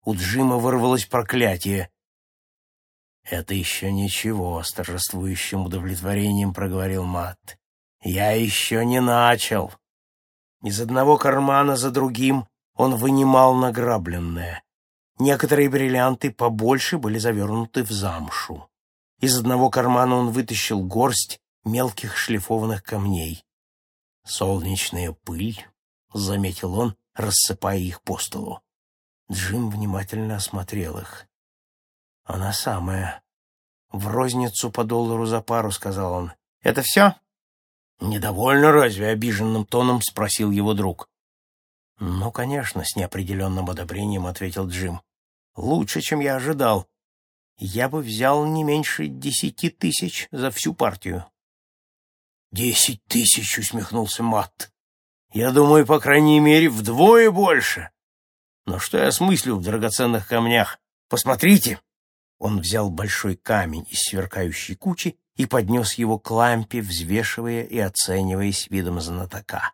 У Джима вырвалось проклятие. «Это еще ничего», — с торжествующим удовлетворением проговорил Матт. «Я еще не начал». Из одного кармана за другим он вынимал награбленное. Некоторые бриллианты побольше были завернуты в замшу. Из одного кармана он вытащил горсть мелких шлифованных камней. «Солнечная пыль», — заметил он, рассыпая их по столу. Джим внимательно осмотрел их. «Она самая. В розницу по $1 за пару», — сказал он. «Это все?» «Недовольно разве?» — обиженным тоном спросил его друг. «Ну, конечно», — с неопределенным одобрением ответил Джим. «Лучше, чем я ожидал. Я бы взял не меньше 10 тысяч за всю партию». 10 тысяч, — усмехнулся Матт. «Я думаю, по крайней мере, вдвое больше. Но что я смыслю в драгоценных камнях? Посмотрите!» Он взял большой камень из сверкающей кучи и поднес его к лампе, взвешивая и оценивая с видом знатока.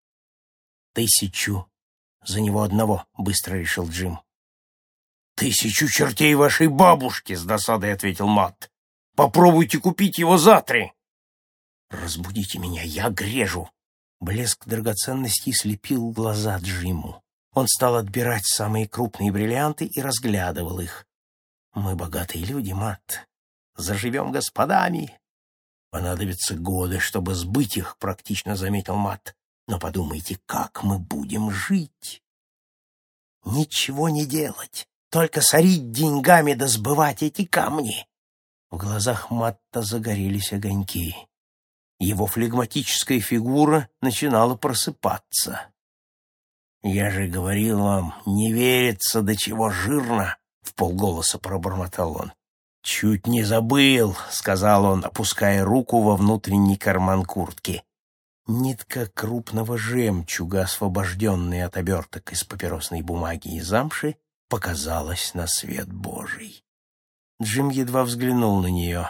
1000 за него одного, — быстро решил Джим. 1000 чертей вашей бабушки, — с досадой ответил Матт. Попробуйте купить его за 3. «Разбудите меня, я грежу!» Блеск драгоценностей слепил глаза Джиму. Он стал отбирать самые крупные бриллианты и разглядывал их. «Мы богатые люди, Матт. Заживем господами». «Понадобятся годы, чтобы сбыть их», — практично заметил Матт. «Но подумайте, как мы будем жить?» «Ничего не делать, только сорить деньгами да сбывать эти камни». В глазах Матта загорелись огоньки. Его флегматическая фигура начинала просыпаться. «Я же говорил вам, не верится, до чего жирно», — вполголоса пробормотал он. «Чуть не забыл», — сказал он, опуская руку во внутренний карман куртки. Нитка крупного жемчуга, освобожденная от оберток из папиросной бумаги и замши, показалась на свет Божий. Джим едва взглянул на нее.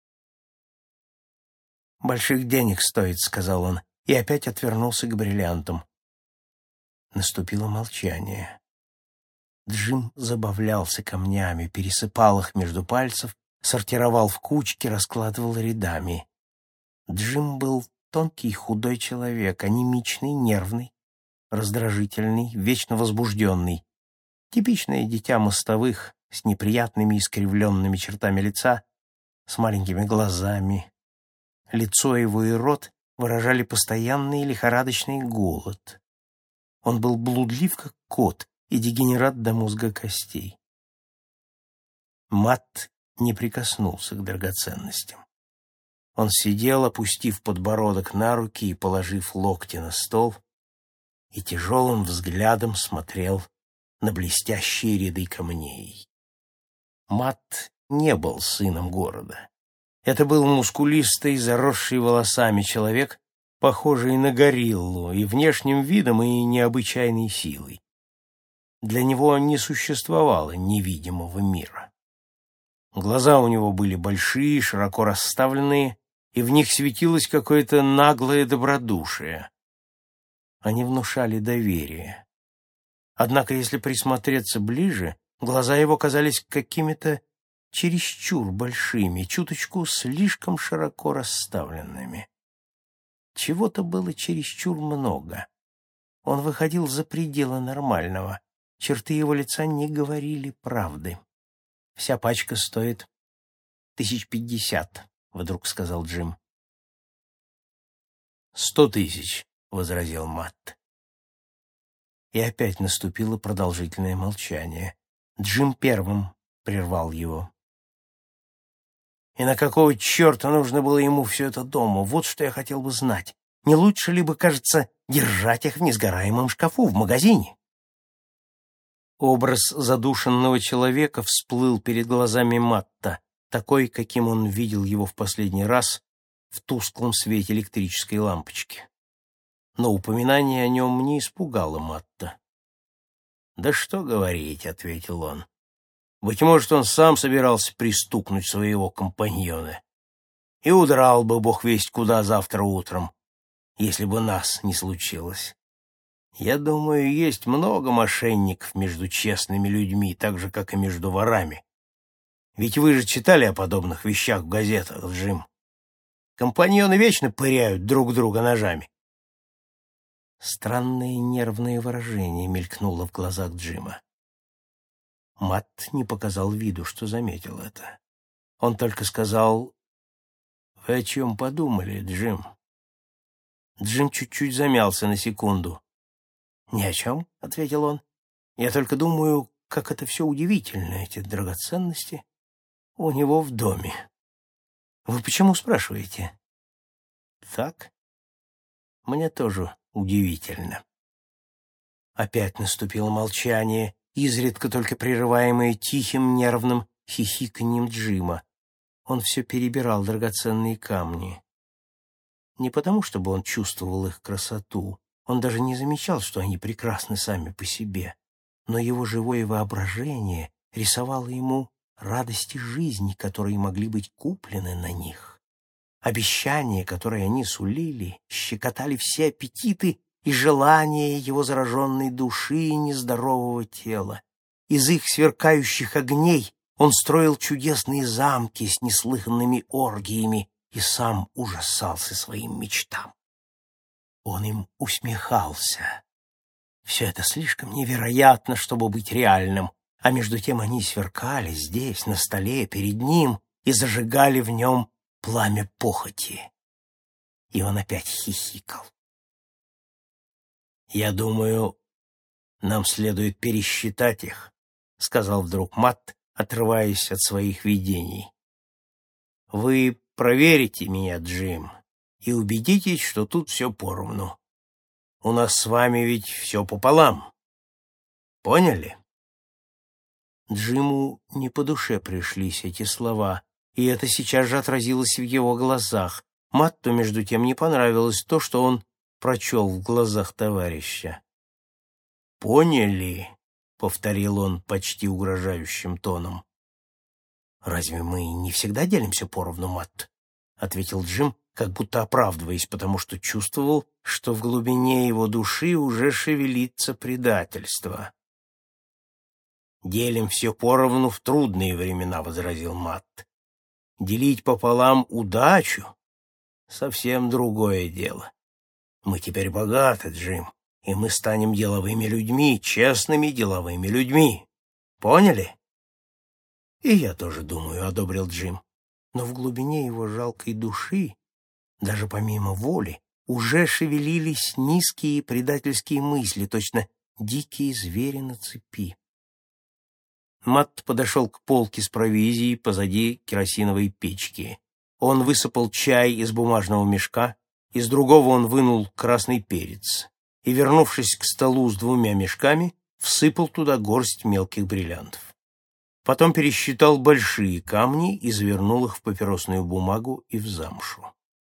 «Больших денег стоит», — сказал он, и опять отвернулся к бриллиантам. Наступило молчание. Джим забавлялся камнями, пересыпал их между пальцев, сортировал в кучки, раскладывал рядами. Джим был тонкий и худой человек, анемичный, нервный, раздражительный, вечно возбужденный. Типичное дитя мостовых, с неприятными искривленными чертами лица, с маленькими глазами. Лицо его и рот выражали постоянный лихорадочный голод. Он был блудлив, как кот, и дегенерат до мозга костей. Матт не прикоснулся к драгоценностям. Он сидел, опустив подбородок на руки и положив локти на стол, и тяжелым взглядом смотрел на блестящие ряды камней. Матт не был сыном города. Это был мускулистый, заросший волосами человек, похожий на гориллу и внешним видом, и необычайной силой. Для него не существовало невидимого мира. Глаза у него были большие, широко расставленные, и в них светилось какое-то наглое добродушие. Они внушали доверие. Однако, если присмотреться ближе, глаза его казались какими-то чересчур большими, чуточку слишком широко расставленными. Чего-то было чересчур много. Он выходил за пределы нормального. Черты его лица не говорили правды. «Вся пачка стоит 50, — вдруг сказал Джим. 100 000, — возразил Матт. И опять наступило продолжительное молчание. Джим первым прервал его. «И на какого черта нужно было ему все это дома? Вот что я хотел бы знать. Не лучше ли бы, кажется, держать их в несгораемом шкафу в магазине?» Образ задушенного человека всплыл перед глазами Матта, такой, каким он видел его в последний раз в тусклом свете электрической лампочки. Но упоминание о нем не испугало Матта. «Да что говорить», — ответил он. «Быть может, он сам собирался пристукнуть своего компаньона. И удрал бы бог весть куда завтра утром, если бы нас не случилось. Я думаю, есть много мошенников между честными людьми, так же, как и между ворами. Ведь вы же читали о подобных вещах в газетах, Джим. Компаньоны вечно пыряют друг друга ножами. Странное нервное выражение мелькнуло в глазах Джима. Матт не показал виду, что заметил это. Он только сказал: «Вы о чем подумали, Джим?» Джим чуть-чуть замялся на секунду. «Ни о чем», — ответил он. «Я только думаю, как это все удивительно, эти драгоценности у него в доме». «Вы почему спрашиваете?» «Так? Мне тоже удивительно». Опять наступило молчание, изредка только прерываемое тихим нервным хихиканьем Джима. Он все перебирал драгоценные камни. Не потому, чтобы он чувствовал их красоту, он даже не замечал, что они прекрасны сами по себе, но его живое воображение рисовало ему радости жизни, которые могли быть куплены на них. Обещания, которые они сулили, щекотали все аппетиты и желания его зараженной души и нездорового тела. Из их сверкающих огней он строил чудесные замки с неслыханными оргиями и сам ужасался своим мечтам. Он им усмехался. Все это слишком невероятно, чтобы быть реальным, а между тем они сверкали здесь, на столе, перед ним, и зажигали в нем пламя похоти. И он опять хихикал. «Я думаю, нам следует пересчитать их», — сказал вдруг Матт, отрываясь от своих видений. «Вы проверите меня, Джим, и убедитесь, что тут все поровну. У нас с вами ведь все пополам. Поняли?» Джиму не по душе пришлись эти слова, и это сейчас же отразилось в его глазах. Матту, между тем, не понравилось то, что он прочел в глазах товарища. «Поняли?» — повторил он почти угрожающим тоном. «Разве мы не всегда делимся поровну, Матт?» — ответил Джим, как будто оправдываясь, потому что чувствовал, что в глубине его души уже шевелится предательство. «Делим все поровну в трудные времена», — возразил Матт. «Делить пополам удачу — совсем другое дело. Мы теперь богаты, Джим, и мы станем деловыми людьми, честными деловыми людьми. Поняли?» «И я тоже думаю», — одобрил Джим. Но в глубине его жалкой души, даже помимо воли, уже шевелились низкие предательские мысли, точно дикие звери на цепи. Матт подошел к полке с провизией позади керосиновой печки. Он высыпал чай из бумажного мешка, из другого он вынул красный перец и, вернувшись к столу с 2 мешками, всыпал туда горсть мелких бриллиантов. Потом пересчитал большие камни и завернул их в папиросную бумагу и в замшу.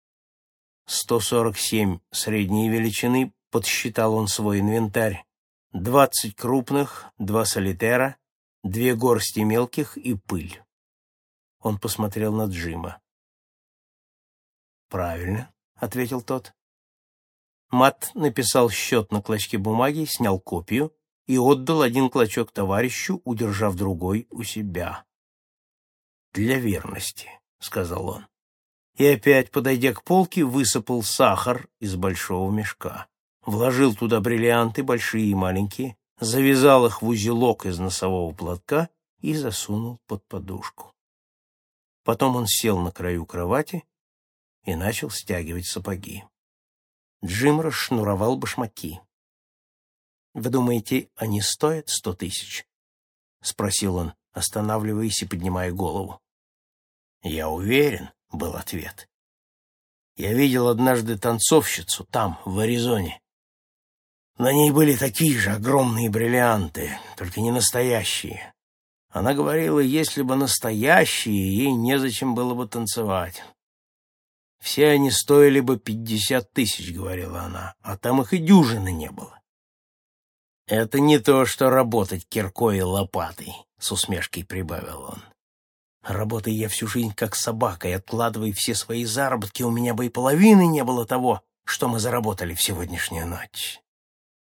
147 средней величины, подсчитал он свой инвентарь, 20 крупных, 2 солитера, 2 горсти мелких и пыль. Он посмотрел на Джима. «Правильно», — ответил тот. Матт написал счет на клочке бумаги, снял копию и отдал 1 клочок товарищу, удержав другой у себя. «Для верности», — сказал он. И опять, подойдя к полке, высыпал сахар из большого мешка, вложил туда бриллианты, большие и маленькие, завязал их в узелок из носового платка и засунул под подушку. Потом он сел на краю кровати и начал стягивать сапоги. Джим расшнуровал башмаки. «Вы думаете, они стоят 100 000?» — спросил он, останавливаясь и поднимая голову. «Я уверен», — был ответ. «Я видел однажды танцовщицу там, в Аризоне. На ней были такие же огромные бриллианты, только не настоящие. Она говорила, если бы настоящие, ей незачем было бы танцевать. Все они стоили бы 50 000, говорила она, а там их и дюжины не было. Это не то, что работать киркой и лопатой, с усмешкой прибавил он. Работая я всю жизнь как собака и откладывая все свои заработки, у меня бы и половины не было того, что мы заработали в сегодняшнюю ночь.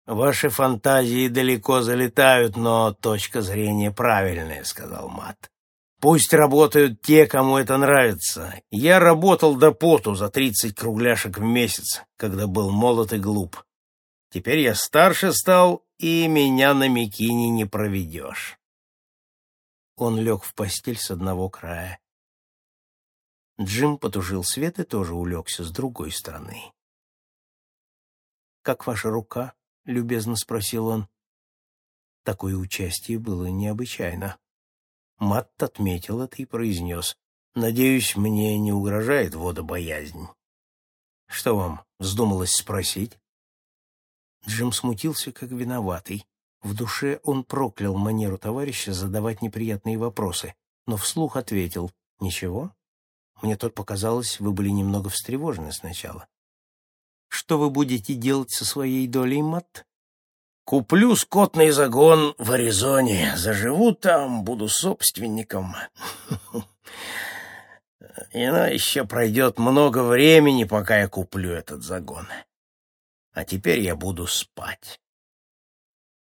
«Ваши фантазии далеко залетают, но точка зрения правильная», — сказал Мат. «Пусть работают те, кому это нравится. Я работал до поту за 30 кругляшек в месяц, когда был молод и глуп. Теперь я старше стал, и меня на Микине не проведешь». Он лег в постель с одного края. Джим потушил свет и тоже улегся с другой стороны. «Как ваша рука?» — любезно спросил он. Такое участие было необычайно. Матт отметил это и произнес: «Надеюсь, мне не угрожает водобоязнь». «Что вам вздумалось спросить?» Джим смутился, как виноватый. В душе он проклял манеру товарища задавать неприятные вопросы, но вслух ответил: «Ничего. Мне тут показалось, вы были немного встревожены сначала. Что вы будете делать со своей долей, Матт?» «Куплю скотный загон в Аризоне, заживу там, буду собственником. Но еще пройдет много времени, пока я куплю этот загон. А теперь я буду спать».